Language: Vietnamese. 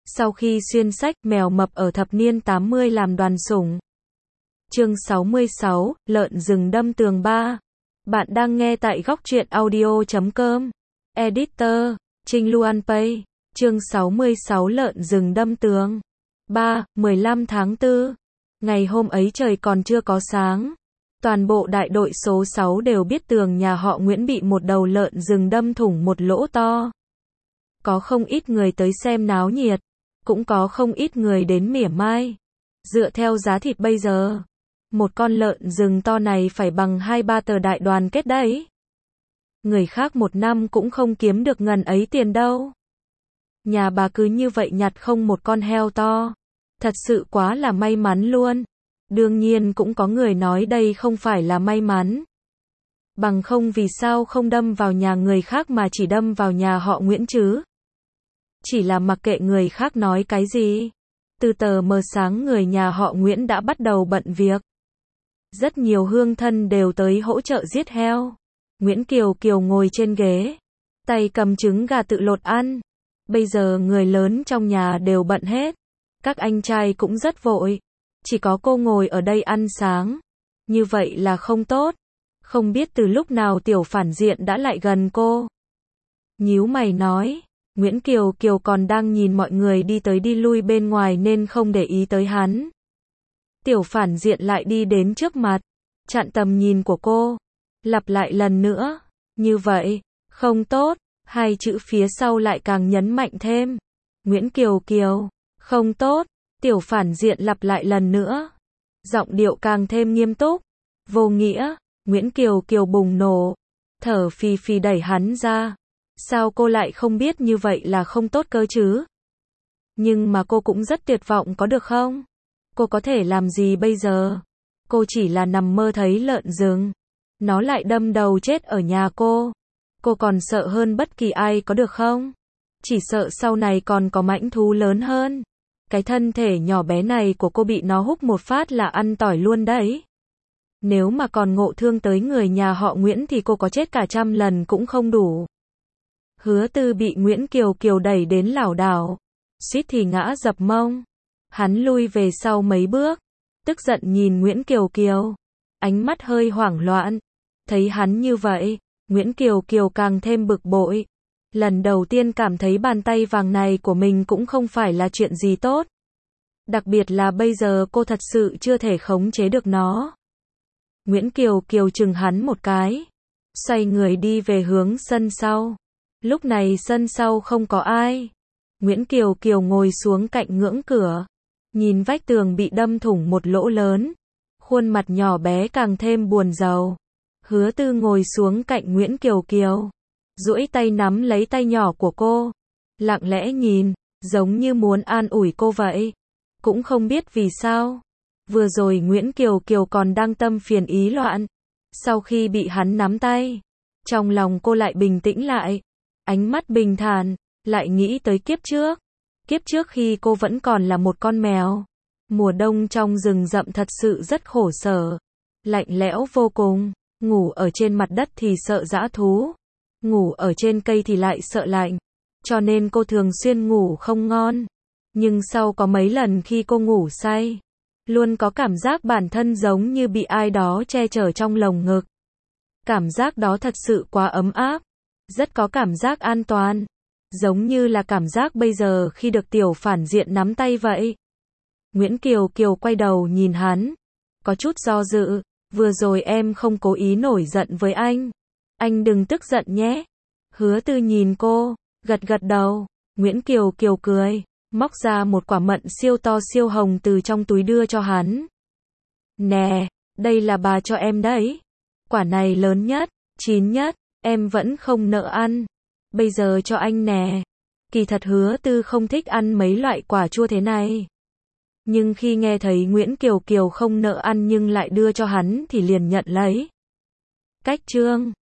Sau khi xuyên sách, mèo mập ở thập niên 80 làm đoàn sủng. Chương 66, lợn rừng đâm tường 3. Bạn đang nghe tại góc truyện audio.com. Editor, Trinh Luan Pay. Chương 66 lợn rừng đâm tường 3, 15 tháng 4. Ngày hôm ấy trời còn chưa có sáng. Toàn bộ đại đội số 6 đều biết tường nhà họ Nguyễn bị một đầu lợn rừng đâm thủng một lỗ to. Có không ít người tới xem náo nhiệt, cũng có không ít người đến mỉa mai. Dựa theo giá thịt bây giờ, một con lợn rừng to này phải bằng 2-3 tờ đại đoàn kết đấy. Người khác một năm cũng không kiếm được ngần ấy tiền đâu. Nhà bà cứ như vậy nhặt không một con heo to. Thật sự quá là may mắn luôn. Đương nhiên cũng có người nói đây không phải là may mắn. Bằng không vì sao không đâm vào nhà người khác mà chỉ đâm vào nhà họ Nguyễn chứ? Chỉ là mặc kệ người khác nói cái gì. Từ tờ mờ sáng người nhà họ Nguyễn đã bắt đầu bận việc. Rất nhiều hương thân đều tới hỗ trợ giết heo. Nguyễn Kiều Kiều ngồi trên ghế, tay cầm trứng gà tự lột ăn. Bây giờ người lớn trong nhà đều bận hết. Các anh trai cũng rất vội. Chỉ có cô ngồi ở đây ăn sáng. Như vậy là không tốt. Không biết từ lúc nào tiểu phản diện đã lại gần cô. Nhíu mày nói. Nguyễn Kiều Kiều còn đang nhìn mọi người đi tới đi lui bên ngoài nên không để ý tới hắn. Tiểu phản diện lại đi đến trước mặt, chặn tầm nhìn của cô. Lặp lại lần nữa. Như vậy, không tốt. Hai chữ phía sau lại càng nhấn mạnh thêm. Nguyễn Kiều Kiều, không tốt. Tiểu phản diện lặp lại lần nữa. Giọng điệu càng thêm nghiêm túc. Vô nghĩa. Nguyễn Kiều Kiều bùng nổ. Thở phì phì đẩy hắn ra. Sao cô lại không biết như vậy là không tốt cơ chứ? Nhưng mà cô cũng rất tuyệt vọng có được không? Cô có thể làm gì bây giờ? Cô chỉ là nằm mơ thấy lợn rừng. Nó lại đâm đầu chết ở nhà cô. Cô còn sợ hơn bất kỳ ai có được không? Chỉ sợ sau này còn có mãnh thú lớn hơn. Cái thân thể nhỏ bé này của cô bị nó húc một phát là ăn tỏi luôn đấy. Nếu mà còn ngộ thương tới người nhà họ Nguyễn thì cô có chết cả 100 lần cũng không đủ. Hứa Tư bị Nguyễn Kiều Kiều đẩy đến lảo đảo, suýt thì ngã dập mông. Hắn lui về sau mấy bước, tức giận nhìn Nguyễn Kiều Kiều, ánh mắt hơi hoảng loạn. Thấy hắn như vậy, Nguyễn Kiều Kiều càng thêm bực bội. Lần đầu tiên cảm thấy bàn tay vàng này của mình cũng không phải là chuyện gì tốt. Đặc biệt là bây giờ cô thật sự chưa thể khống chế được nó. Nguyễn Kiều Kiều chừng hắn một cái, xoay người đi về hướng sân sau. Lúc này sân sau không có ai. Nguyễn Kiều Kiều ngồi xuống cạnh ngưỡng cửa, nhìn vách tường bị đâm thủng một lỗ lớn. Khuôn mặt nhỏ bé càng thêm buồn rầu. Hứa Tư ngồi xuống cạnh Nguyễn Kiều Kiều, duỗi tay nắm lấy tay nhỏ của cô, lặng lẽ nhìn, giống như muốn an ủi cô vậy. Cũng không biết vì sao. Vừa rồi Nguyễn Kiều Kiều còn đang tâm phiền ý loạn. Sau khi bị hắn nắm tay, trong lòng cô lại bình tĩnh lại. Ánh mắt bình thản, lại nghĩ tới kiếp trước. Kiếp trước khi cô vẫn còn là một con mèo. Mùa đông trong rừng rậm thật sự rất khổ sở. Lạnh lẽo vô cùng. Ngủ ở trên mặt đất thì sợ dã thú. Ngủ ở trên cây thì lại sợ lạnh. Cho nên cô thường xuyên ngủ không ngon. Nhưng sau có mấy lần khi cô ngủ say, luôn có cảm giác bản thân giống như bị ai đó che chở trong lồng ngực. Cảm giác đó thật sự quá ấm áp. Rất có cảm giác an toàn. Giống như là cảm giác bây giờ khi được tiểu phản diện nắm tay vậy. Nguyễn Kiều Kiều quay đầu nhìn hắn. Có chút do dự. Vừa rồi em không cố ý nổi giận với anh. Anh đừng tức giận nhé. Hứa Tư nhìn cô, gật gật đầu. Nguyễn Kiều Kiều cười, móc ra một quả mận siêu to siêu hồng từ trong túi đưa cho hắn. Nè, đây là bà cho em đấy. Quả này lớn nhất, chín nhất, em vẫn không nỡ ăn. Bây giờ cho anh nè. Kỳ thật Hứa Tư không thích ăn mấy loại quả chua thế này. Nhưng khi nghe thấy Nguyễn Kiều Kiều không nỡ ăn nhưng lại đưa cho hắn thì liền nhận lấy. Cách chương